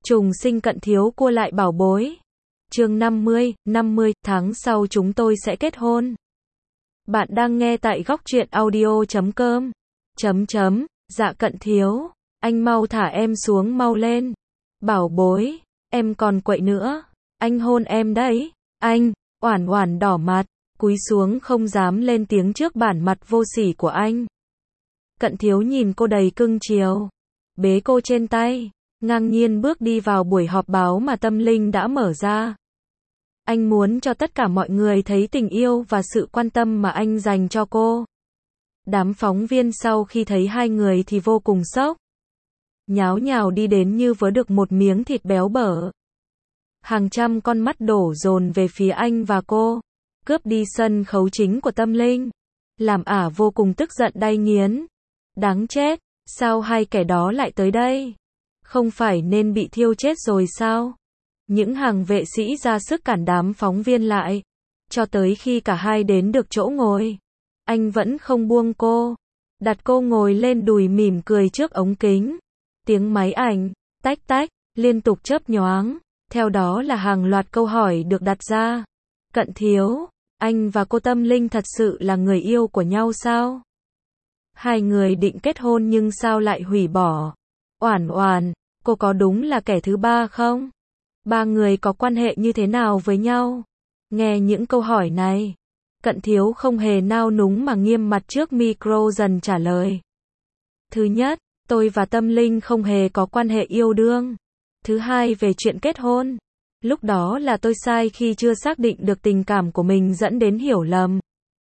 Trùng sinh cận thiếu cua lại bảo bối. Chương 50, tháng sau chúng tôi sẽ kết hôn. Bạn đang nghe tại góc truyện audio.com. Dạ cận thiếu, anh mau thả em xuống mau lên. Bảo bối, em còn quậy nữa. Anh hôn em đấy. Anh, Oản Oản đỏ mặt, cúi xuống không dám lên tiếng trước bản mặt vô sỉ của anh. Cận thiếu nhìn cô đầy cưng chiều, bế cô trên tay, ngang nhiên bước đi vào buổi họp báo mà Tâm Linh đã mở ra. Anh muốn cho tất cả mọi người thấy tình yêu và sự quan tâm mà anh dành cho cô. Đám phóng viên sau khi thấy hai người thì vô cùng sốc. Nháo nhào đi đến như vớ được một miếng thịt béo bở. Hàng trăm con mắt đổ dồn về phía anh và cô, cướp đi sân khấu chính của Tâm Linh. Làm ả vô cùng tức giận đay nghiến. Đáng chết, sao hai kẻ đó lại tới đây? Không phải nên bị thiêu chết rồi sao? Những hàng vệ sĩ ra sức cản đám phóng viên lại. Cho tới khi cả hai đến được chỗ ngồi, anh vẫn không buông cô. Đặt cô ngồi lên đùi mỉm cười trước ống kính. Tiếng máy ảnh, tách tách, liên tục chớp nhoáng. Theo đó là hàng loạt câu hỏi được đặt ra. Cận thiếu, anh và cô Tâm Linh thật sự là người yêu của nhau sao? Hai người định kết hôn nhưng sao lại hủy bỏ? Oản Oản, cô có đúng là kẻ thứ ba không? Ba người có quan hệ như thế nào với nhau? Nghe những câu hỏi này, cận thiếu không hề nao núng mà nghiêm mặt trước micro dần trả lời. Thứ nhất, tôi và Tâm Linh không hề có quan hệ yêu đương. Thứ hai, về chuyện kết hôn, lúc đó là tôi sai khi chưa xác định được tình cảm của mình dẫn đến hiểu lầm.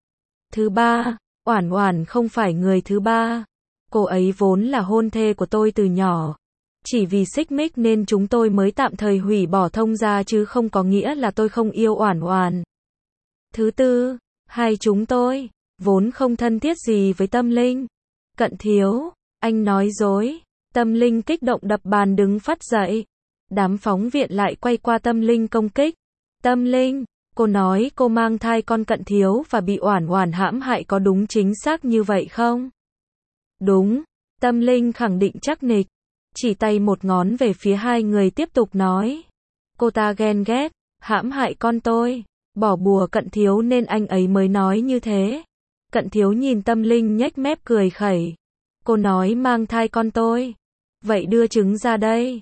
Thứ ba, Oản Oản không phải người thứ ba. Cô ấy vốn là hôn thê của tôi từ nhỏ. Chỉ vì xích mích nên chúng tôi mới tạm thời hủy bỏ thông gia chứ không có nghĩa là tôi không yêu Oản Oản. Thứ tư, hai chúng tôi vốn không thân thiết gì với Tâm Linh. Cận thiếu, anh nói dối. Tâm Linh kích động đập bàn đứng phát dậy. Đám phóng viên lại quay qua Tâm Linh công kích. Tâm Linh, cô nói cô mang thai con Cận thiếu và bị Oản Oản hãm hại có đúng chính xác như vậy không? Đúng, Tâm Linh khẳng định chắc nịch. Chỉ tay một ngón về phía hai người tiếp tục nói. Cô ta ghen ghét, hãm hại con tôi, bỏ bùa Cận thiếu nên anh ấy mới nói như thế. Cận thiếu nhìn Tâm Linh nhếch mép cười khẩy. Cô nói mang thai con tôi. Vậy đưa chứng ra đây.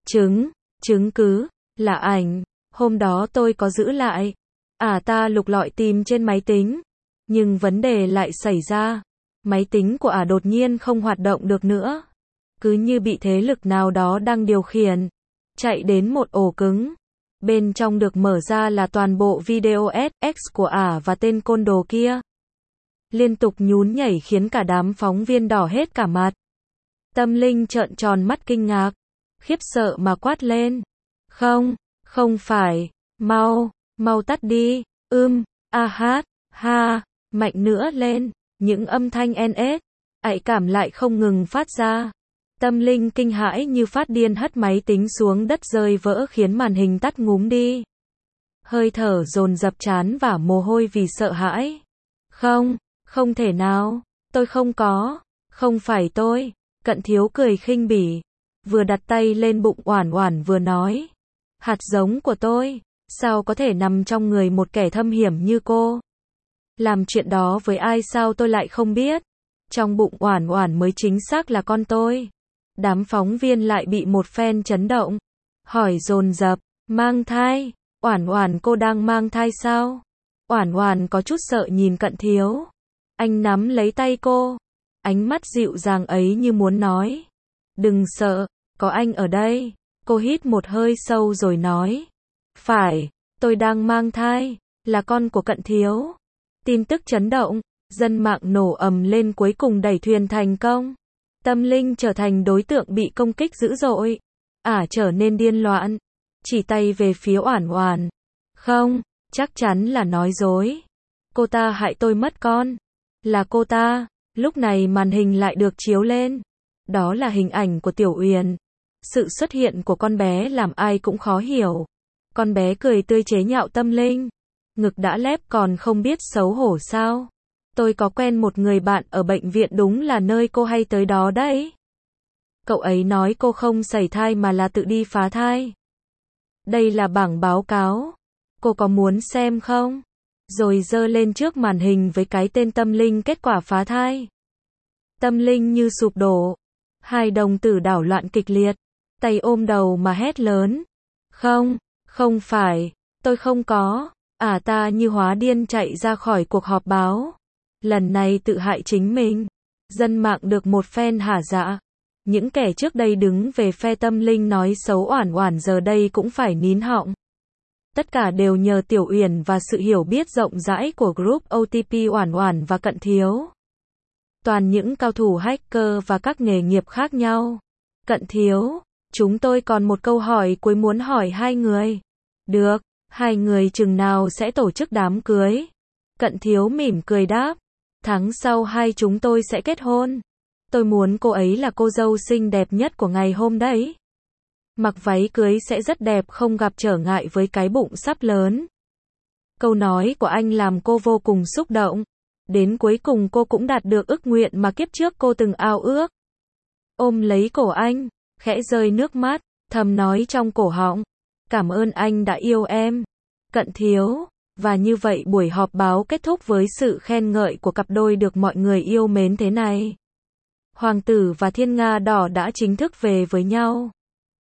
Chứng cứ, là ảnh. Hôm đó tôi có giữ lại. Ta lục lọi tìm trên máy tính. Nhưng vấn đề lại xảy ra. Máy tính của đột nhiên không hoạt động được nữa. Cứ như bị thế lực nào đó đang điều khiển. Chạy đến một ổ cứng. Bên trong được mở ra là toàn bộ video SX của và tên côn đồ kia. Liên tục nhún nhảy khiến cả đám phóng viên đỏ hết cả mặt. Tâm Linh trợn tròn mắt kinh ngạc, khiếp sợ mà quát lên. Không phải, mau tắt đi, ha, mạnh nữa lên, những âm thanh NS, ạy cảm lại không ngừng phát ra. Tâm Linh kinh hãi như phát điên hất máy tính xuống đất rơi vỡ khiến màn hình tắt ngúm đi. Hơi thở dồn dập trán và mồ hôi vì sợ hãi. Không thể nào, tôi không phải tôi. Cận thiếu cười khinh bỉ, vừa đặt tay lên bụng Oản Oản vừa nói. Hạt giống của tôi, sao có thể nằm trong người một kẻ thâm hiểm như cô? Làm chuyện đó với ai sao tôi lại không biết? Trong bụng Oản Oản mới chính xác là con tôi. Đám phóng viên lại bị một phen chấn động. Hỏi dồn dập, mang thai? Oản Oản cô đang mang thai sao? Oản Oản có chút sợ nhìn Cận thiếu. Anh nắm lấy tay cô. Ánh mắt dịu dàng ấy như muốn nói. Đừng sợ, có anh ở đây. Cô hít một hơi sâu rồi nói. Phải, tôi đang mang thai, là con của Cận thiếu. Tin tức chấn động, dân mạng nổ ầm lên cuối cùng đẩy thuyền thành công. Tâm Linh trở thành đối tượng bị công kích dữ dội. Trở nên điên loạn. Chỉ tay về phía Oản Oản. Không, chắc chắn là nói dối. Cô ta hại tôi mất con. Là cô ta. Lúc này màn hình lại được chiếu lên. Đó là hình ảnh của Tiểu Uyển. Sự xuất hiện của con bé làm ai cũng khó hiểu. Con bé cười tươi chế nhạo Tâm Linh. Ngực đã lép còn không biết xấu hổ sao? Tôi có quen một người bạn ở bệnh viện đúng là nơi cô hay tới đó đấy. Cậu ấy nói cô không sẩy thai mà là tự đi phá thai. Đây là bảng báo cáo. Cô có muốn xem không? Rồi giơ lên trước màn hình với cái tên Tâm Linh kết quả phá thai. Tâm Linh như sụp đổ. Hai đồng tử đảo loạn kịch liệt. Tay ôm đầu mà hét lớn. Không, không phải, tôi không có. Ta như hóa điên chạy ra khỏi cuộc họp báo. Lần này tự hại chính mình. Dân mạng được một phen hả dạ. Những kẻ trước đây đứng về phe Tâm Linh nói xấu Oản Oản giờ đây cũng phải nín họng. Tất cả đều nhờ Tiểu Uyển và sự hiểu biết rộng rãi của group OTP Oản Oản và Cận Thiếu. Toàn những cao thủ hacker và các nghề nghiệp khác nhau. Cận Thiếu, chúng tôi còn một câu hỏi cuối muốn hỏi hai người. Được, hai người chừng nào sẽ tổ chức đám cưới? Cận Thiếu mỉm cười đáp. Tháng sau hai chúng tôi sẽ kết hôn. Tôi muốn cô ấy là cô dâu xinh đẹp nhất của ngày hôm đấy. Mặc váy cưới sẽ rất đẹp không gặp trở ngại với cái bụng sắp lớn. Câu nói của anh làm cô vô cùng xúc động. Đến cuối cùng cô cũng đạt được ước nguyện mà kiếp trước cô từng ao ước. Ôm lấy cổ anh, khẽ rơi nước mắt, thầm nói trong cổ họng. Cảm ơn anh đã yêu em. Cận Thiếu. Và như vậy buổi họp báo kết thúc với sự khen ngợi của cặp đôi được mọi người yêu mến thế này. Hoàng tử và Thiên Nga Đỏ đã chính thức về với nhau.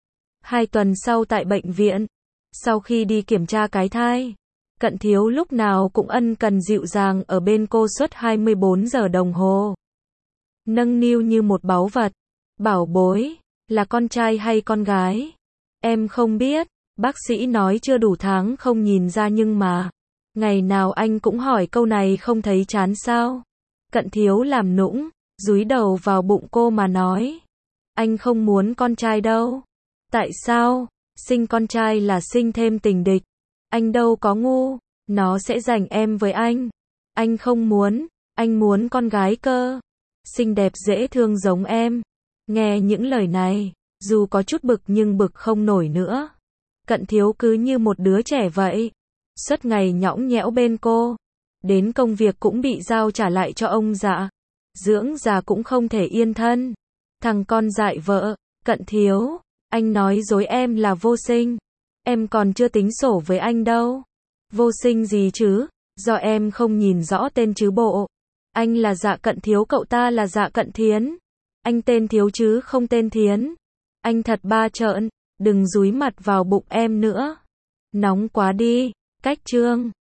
2 tuần sau tại bệnh viện, sau khi đi kiểm tra cái thai, Cận Thiếu lúc nào cũng ân cần dịu dàng ở bên cô suốt 24 giờ đồng hồ. Nâng niu như một báu vật. Bảo bối, là con trai hay con gái? Em không biết, bác sĩ nói chưa đủ tháng không nhìn ra nhưng mà. Ngày nào anh cũng hỏi câu này không thấy chán sao? Cận Thiếu làm nũng, dúi đầu vào bụng cô mà nói. Anh không muốn con trai đâu. Tại sao? Sinh con trai là sinh thêm tình địch. Anh đâu có ngu, nó sẽ giành em với anh. Anh không muốn, anh muốn con gái cơ. Xinh đẹp dễ thương giống em. Nghe những lời này, dù có chút bực nhưng bực không nổi nữa. Cận Thiếu cứ như một đứa trẻ vậy. Suốt ngày nhõng nhẽo bên cô. Đến công việc cũng bị giao trả lại cho ông dạ. Dưỡng già cũng không thể yên thân. Thằng con dại vợ, Cận Thiếu. Anh nói dối em là vô sinh. Em còn chưa tính sổ với anh đâu. Vô sinh gì chứ? Do em không nhìn rõ tên chứ bộ. Anh là Dạ Cận Thiếu, cậu ta là Dạ Cận Thiến. Anh tên Thiếu chứ không tên Thiến. Anh thật ba trợn. Đừng dúi mặt vào bụng em nữa. Nóng quá đi. Cách chương